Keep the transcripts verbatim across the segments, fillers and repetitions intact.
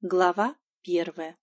Глава первая.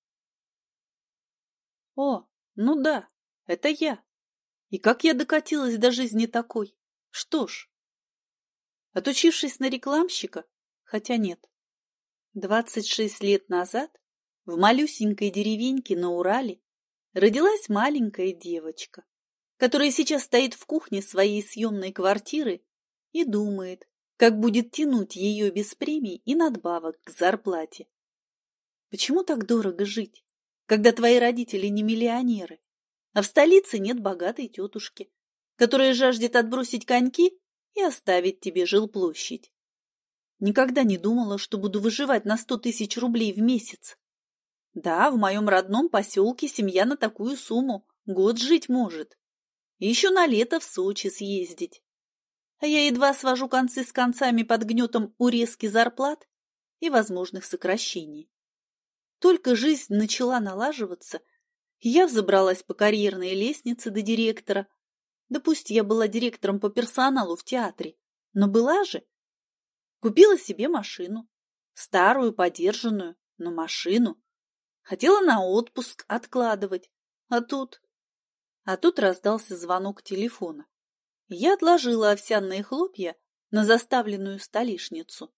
О, ну да, это я. И как я докатилась до жизни такой? Что ж, отучившись на рекламщика, хотя нет, двадцать шесть лет назад в малюсенькой деревеньке на Урале родилась маленькая девочка, которая сейчас стоит в кухне своей съемной квартиры и думает, как будет тянуть ее без премий и надбавок к зарплате. Почему так дорого жить, когда твои родители не миллионеры, а в столице нет богатой тетушки, которая жаждет отбросить коньки и оставить тебе жилплощадь? Никогда не думала, что буду выживать на сто тысяч рублей в месяц. Да, в моем родном поселке семья на такую сумму год жить может. И еще на лето в Сочи съездить. А я едва свожу концы с концами под гнетом урезки зарплат и возможных сокращений. Только жизнь начала налаживаться, и я взобралась по карьерной лестнице до директора. Да пусть я была директором по персоналу в театре, но была же. Купила себе машину, старую, подержанную, но машину. Хотела на отпуск откладывать, а тут... А тут раздался звонок телефона. Я отложила овсяные хлопья на заставленную столешницу.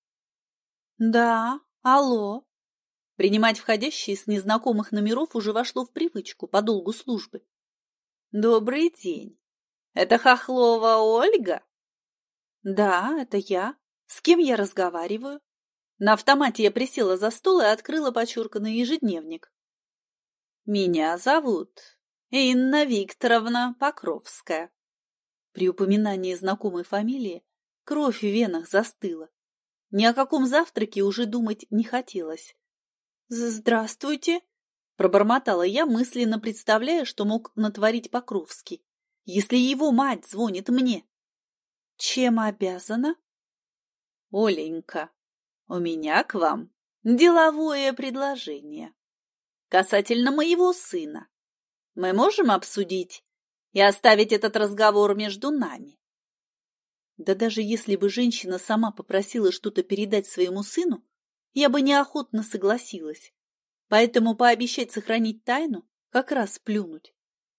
Да, алло. Принимать входящие с незнакомых номеров уже вошло в привычку по долгу службы. Добрый день. Это Хохлова Ольга? Да, это я. С кем я разговариваю? На автомате я присела за стол и открыла подчерканный ежедневник. Меня зовут Инна Викторовна Покровская. При упоминании знакомой фамилии кровь в венах застыла. Ни о каком завтраке уже думать не хотелось. «Здравствуйте!» – пробормотала я, мысленно представляя, что мог натворить Покровский, если его мать звонит мне. «Чем обязана?» «Оленька, у меня к вам деловое предложение касательно моего сына. Мы можем обсудить и оставить этот разговор между нами?» Да даже если бы женщина сама попросила что-то передать своему сыну, я бы неохотно согласилась, поэтому пообещать сохранить тайну как раз плюнуть.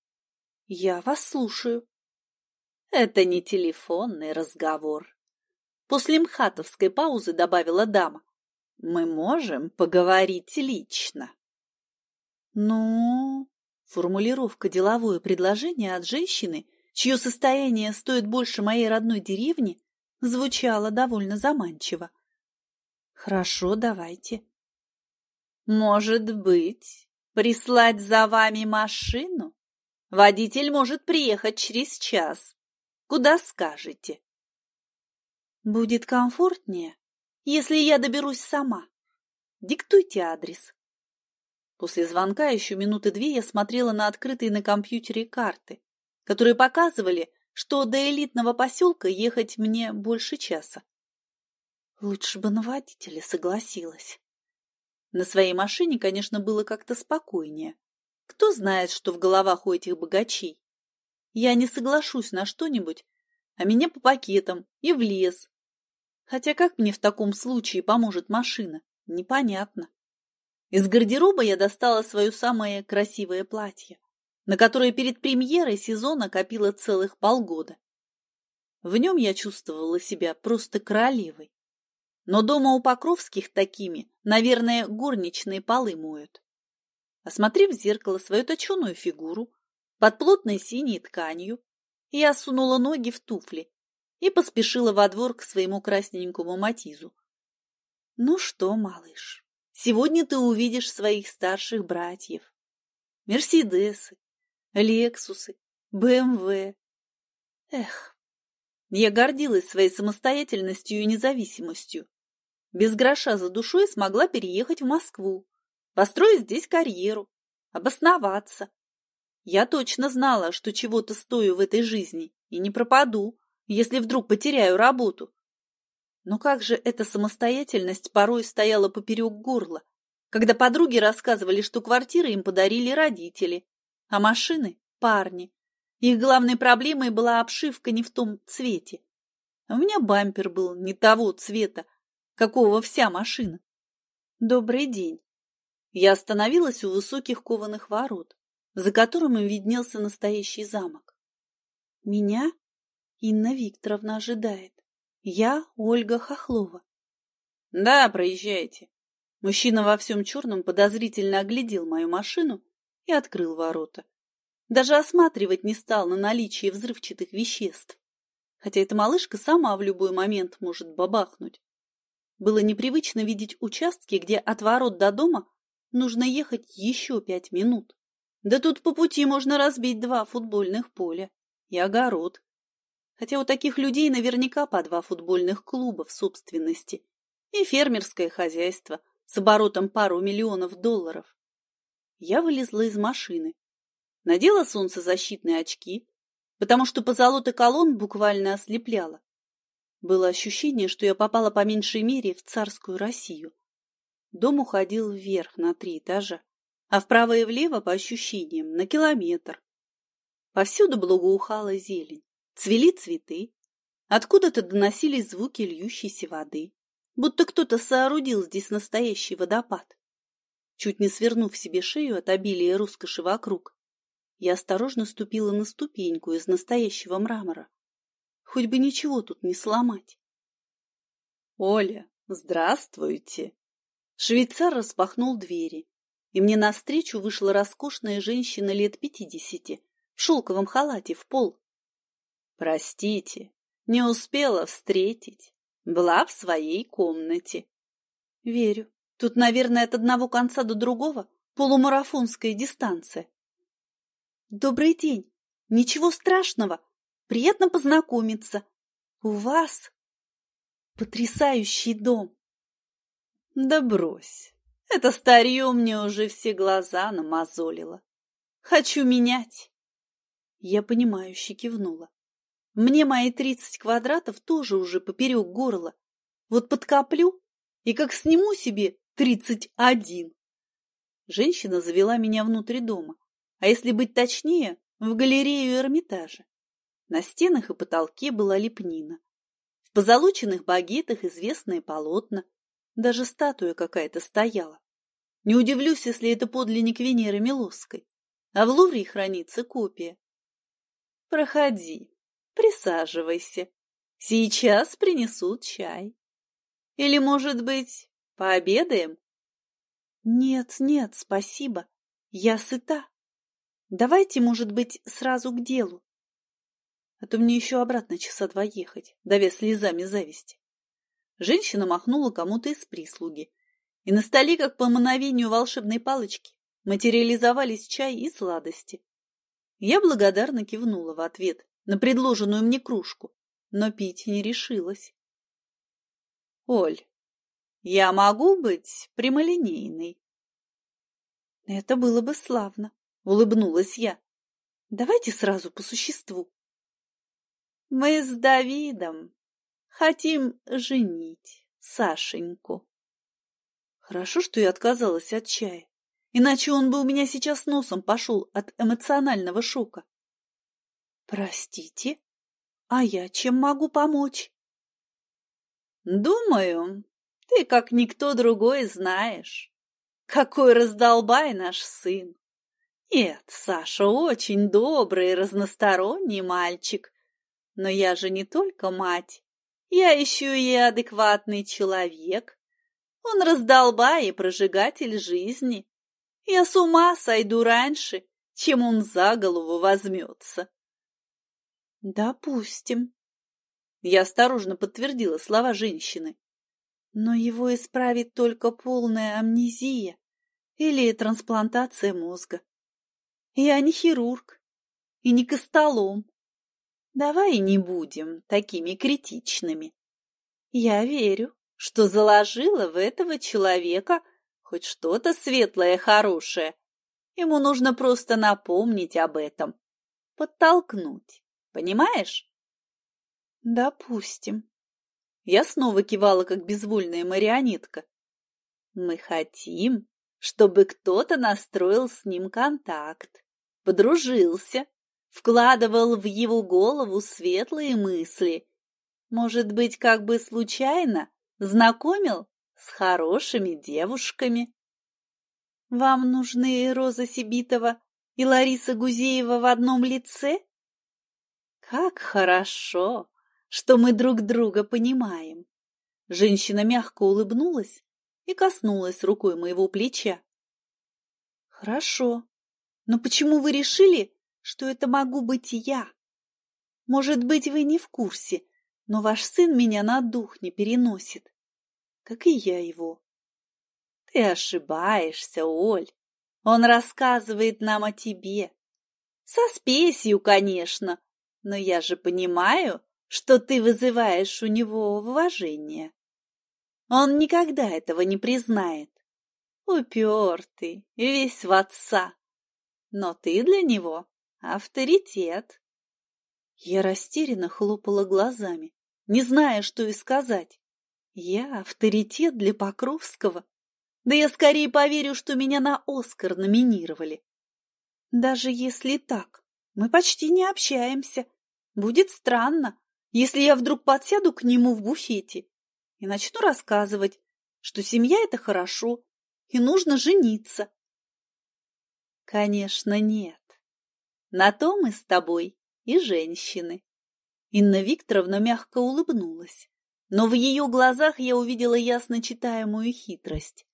Я вас слушаю. Это не телефонный разговор. После мхатовской паузы добавила дама. Мы можем поговорить лично. Ну, формулировка деловое предложение от женщины, чье состояние стоит больше моей родной деревни, звучала довольно заманчиво. Хорошо, давайте. Может быть, прислать за вами машину? Водитель может приехать через час. Куда скажете? Будет комфортнее, если я доберусь сама. Диктуйте адрес. После звонка еще минуты две я смотрела на открытые на компьютере карты, которые показывали, что до элитного поселка ехать мне больше часа. Лучше бы на водителя согласилась. На своей машине, конечно, было как-то спокойнее. Кто знает, что в головах у этих богачей. Я не соглашусь на что-нибудь, а меня по пакетам и в лес. Хотя как мне в таком случае поможет машина, непонятно. Из гардероба я достала свое самое красивое платье, на которое перед премьерой сезона копила целых полгода. В нем я чувствовала себя просто королевой. Но дома у Покровских такими, наверное, горничные полы моют. Осмотрев в зеркало свою точеную фигуру под плотной синей тканью, я сунула ноги в туфли и поспешила во двор к своему красненькому Матизу. Ну что, малыш, сегодня ты увидишь своих старших братьев. Мерседесы, Лексусы, бэ эм вэ. Эх, я гордилась своей самостоятельностью и независимостью. Без гроша за душой смогла переехать в Москву, построить здесь карьеру, обосноваться. Я точно знала, что чего-то стою в этой жизни и не пропаду, если вдруг потеряю работу. Но как же эта самостоятельность порой стояла поперек горла, когда подруги рассказывали, что квартиры им подарили родители, а машины – парни. Их главной проблемой была обшивка не в том цвете. А у меня бампер был не того цвета, какого вся машина. Добрый день. Я остановилась у высоких кованых ворот, за которыми виднелся настоящий замок. Меня Инна Викторовна ожидает. Я Ольга Хохлова. Да, проезжайте. Мужчина во всем черном подозрительно оглядел мою машину и открыл ворота. Даже осматривать не стал на наличие взрывчатых веществ. Хотя эта малышка сама в любой момент может бабахнуть. Было непривычно видеть участки, где от ворот до дома нужно ехать еще пять минут. Да тут по пути можно разбить два футбольных поля и огород. Хотя у таких людей наверняка по два футбольных клуба в собственности и фермерское хозяйство с оборотом пару миллионов долларов. Я вылезла из машины, надела солнцезащитные очки, потому что позолота колонн буквально ослепляло. Было ощущение, что я попала по меньшей мере в царскую Россию. Дом уходил вверх на три этажа, а вправо и влево, по ощущениям, на километр. Повсюду благоухала зелень, цвели цветы, откуда-то доносились звуки льющейся воды, будто кто-то соорудил здесь настоящий водопад. Чуть не свернув себе шею от обилия роскоши вокруг, я осторожно ступила на ступеньку из настоящего мрамора. Хоть бы ничего тут не сломать. — Оля, здравствуйте! Швейцар распахнул двери, и мне навстречу вышла роскошная женщина лет пятидесяти в шелковом халате в пол. — Простите, не успела встретить. Была в своей комнате. — Верю. Тут, наверное, от одного конца до другого полумарафонская дистанция. — Добрый день. Ничего страшного. Приятно познакомиться. У вас потрясающий дом. Да брось. Это старье мне уже все глаза намазолило. Хочу менять. Я понимающе кивнула. Мне мои тридцать квадратов тоже уже поперек горла. Вот подкоплю и как сниму себе тридцать один. Женщина завела меня внутрь дома, а если быть точнее, в галерею Эрмитажа. На стенах и потолке была лепнина. В позолоченных багетах известные полотна. Даже статуя какая-то стояла. Не удивлюсь, если это подлинник Венеры Милосской, а в Лувре хранится копия. Проходи, присаживайся. Сейчас принесут чай. Или, может быть, пообедаем? Нет, нет, спасибо. Я сыта. Давайте, может быть, сразу к делу. А то мне еще обратно часа два ехать, давя слезами зависти. Женщина махнула кому-то из прислуги, и на столе, как по мановению волшебной палочки, материализовались чай и сладости. Я благодарно кивнула в ответ на предложенную мне кружку, но пить не решилась. — Оль, я могу быть прямолинейной? — Это было бы славно, — улыбнулась я. — Давайте сразу по существу. Мы с Давидом хотим женить Сашеньку. Хорошо, что я отказалась от чая, иначе он бы у меня сейчас носом пошел от эмоционального шока. Простите, а я чем могу помочь? Думаю, ты как никто другой знаешь, какой раздолбай наш сын. Нет, Саша очень добрый и разносторонний мальчик. Но я же не только мать, я еще и адекватный человек. Он раздолбай и прожигатель жизни. Я с ума сойду раньше, чем он за голову возьмется. Допустим. Я осторожно подтвердила слова женщины. Но его исправит только полная амнезия или трансплантация мозга. Я не хирург и не костолом. Давай не будем такими критичными. Я верю, что заложила в этого человека хоть что-то светлое, хорошее. Ему нужно просто напомнить об этом, подтолкнуть, понимаешь? Допустим. Я снова кивала, как безвольная марионетка. Мы хотим, чтобы кто-то настроил с ним контакт, подружился, вкладывал в его голову светлые мысли. Может быть, как бы случайно знакомил с хорошими девушками. Вам нужны Роза Сибитова и Лариса Гузеева в одном лице? Как хорошо, что мы друг друга понимаем. Женщина мягко улыбнулась и коснулась рукой моего плеча. Хорошо, но почему вы решили, что это могу быть я? Может быть, вы не в курсе, но ваш сын меня на дух не переносит, как и я его. Ты ошибаешься, Оль. Он рассказывает нам о тебе. Со спесью, конечно, но я же понимаю, что ты вызываешь у него уважение. Он никогда этого не признает. Упертый, весь в отца. Но ты для него авторитет. Я растерянно хлопала глазами, не зная, что и сказать. Я авторитет для Покровского? Да я скорее поверю, что меня на Оскар номинировали. Даже если так, мы почти не общаемся. Будет странно, если я вдруг подсяду к нему в буфете и начну рассказывать, что семья — это хорошо, и нужно жениться. Конечно, нет. На то мы с тобой и женщины. Инна Викторовна мягко улыбнулась, но в ее глазах я увидела ясно читаемую хитрость.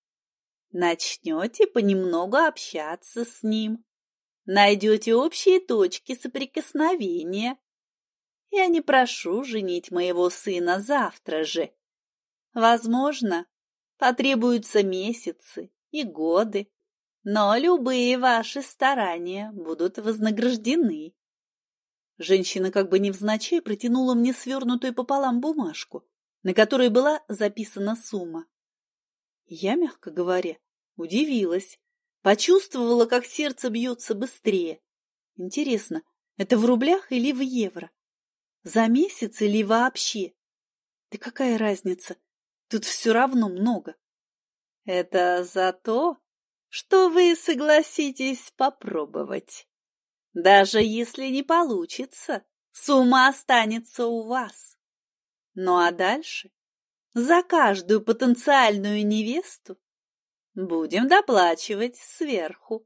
Начнете понемногу общаться с ним, найдете общие точки соприкосновения. Я не прошу женить моего сына завтра же. Возможно, потребуются месяцы и годы, но любые ваши старания будут вознаграждены. Женщина как бы невзначай протянула мне свернутую пополам бумажку, на которой была записана сумма. Я, мягко говоря, удивилась, почувствовала, как сердце бьется быстрее. Интересно, это в рублях или в евро? За месяц или вообще? Да какая разница? Тут все равно много. Это за то, что вы согласитесь попробовать. Даже если не получится, сумма останется у вас. Ну а дальше за каждую потенциальную невесту будем доплачивать сверху.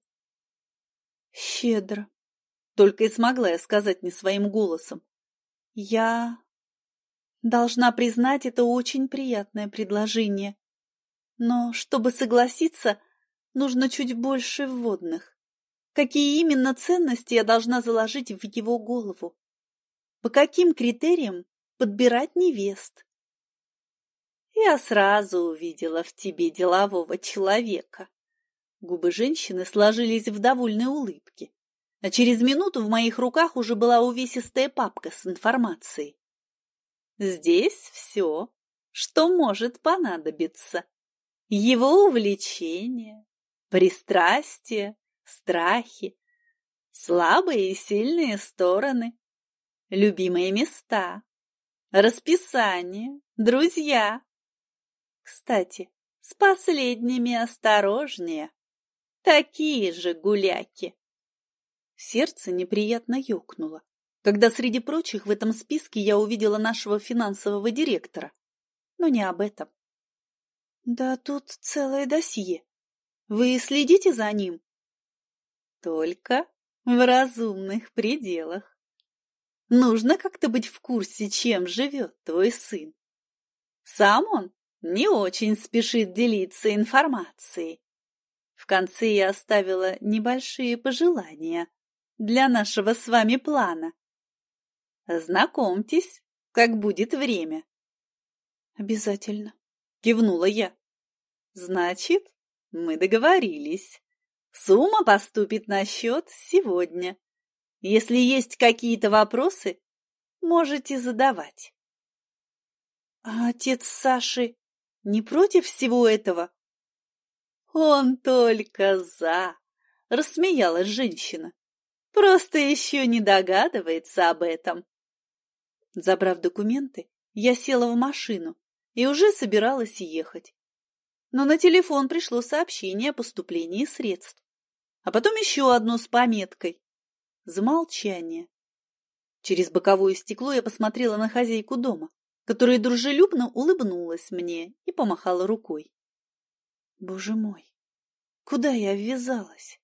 Щедро, только и смогла я сказать не своим голосом. Я должна признать, это очень приятное предложение. Но чтобы согласиться, нужно чуть больше вводных. Какие именно ценности я должна заложить в его голову? По каким критериям подбирать невест? Я сразу увидела в тебе делового человека. Губы женщины сложились в довольной улыбке, а через минуту в моих руках уже была увесистая папка с информацией. Здесь все, что может понадобиться. Его увлечения, пристрастия, страхи, слабые и сильные стороны, любимые места, расписание, друзья. Кстати, с последними осторожнее. Такие же гуляки. Сердце неприятно ёкнуло, когда среди прочих в этом списке я увидела нашего финансового директора. Но не об этом. Да тут целое досье. Вы следите за ним? Только в разумных пределах. Нужно как-то быть в курсе, чем живет твой сын. Сам он не очень спешит делиться информацией. В конце я оставила небольшие пожелания для нашего с вами плана. Знакомьтесь, как будет время. Обязательно, кивнула я. Значит, мы договорились. Сумма поступит на счет сегодня. Если есть какие-то вопросы, можете задавать. А отец Саши не против всего этого? Он только за, рассмеялась женщина. Просто еще не догадывается об этом. Забрав документы, я села в машину и уже собиралась ехать. Но на телефон пришло сообщение о поступлении средств. А потом еще одно с пометкой «Замолчание». Через боковое стекло я посмотрела на хозяйку дома, которая дружелюбно улыбнулась мне и помахала рукой. Боже мой, Куда я ввязалась?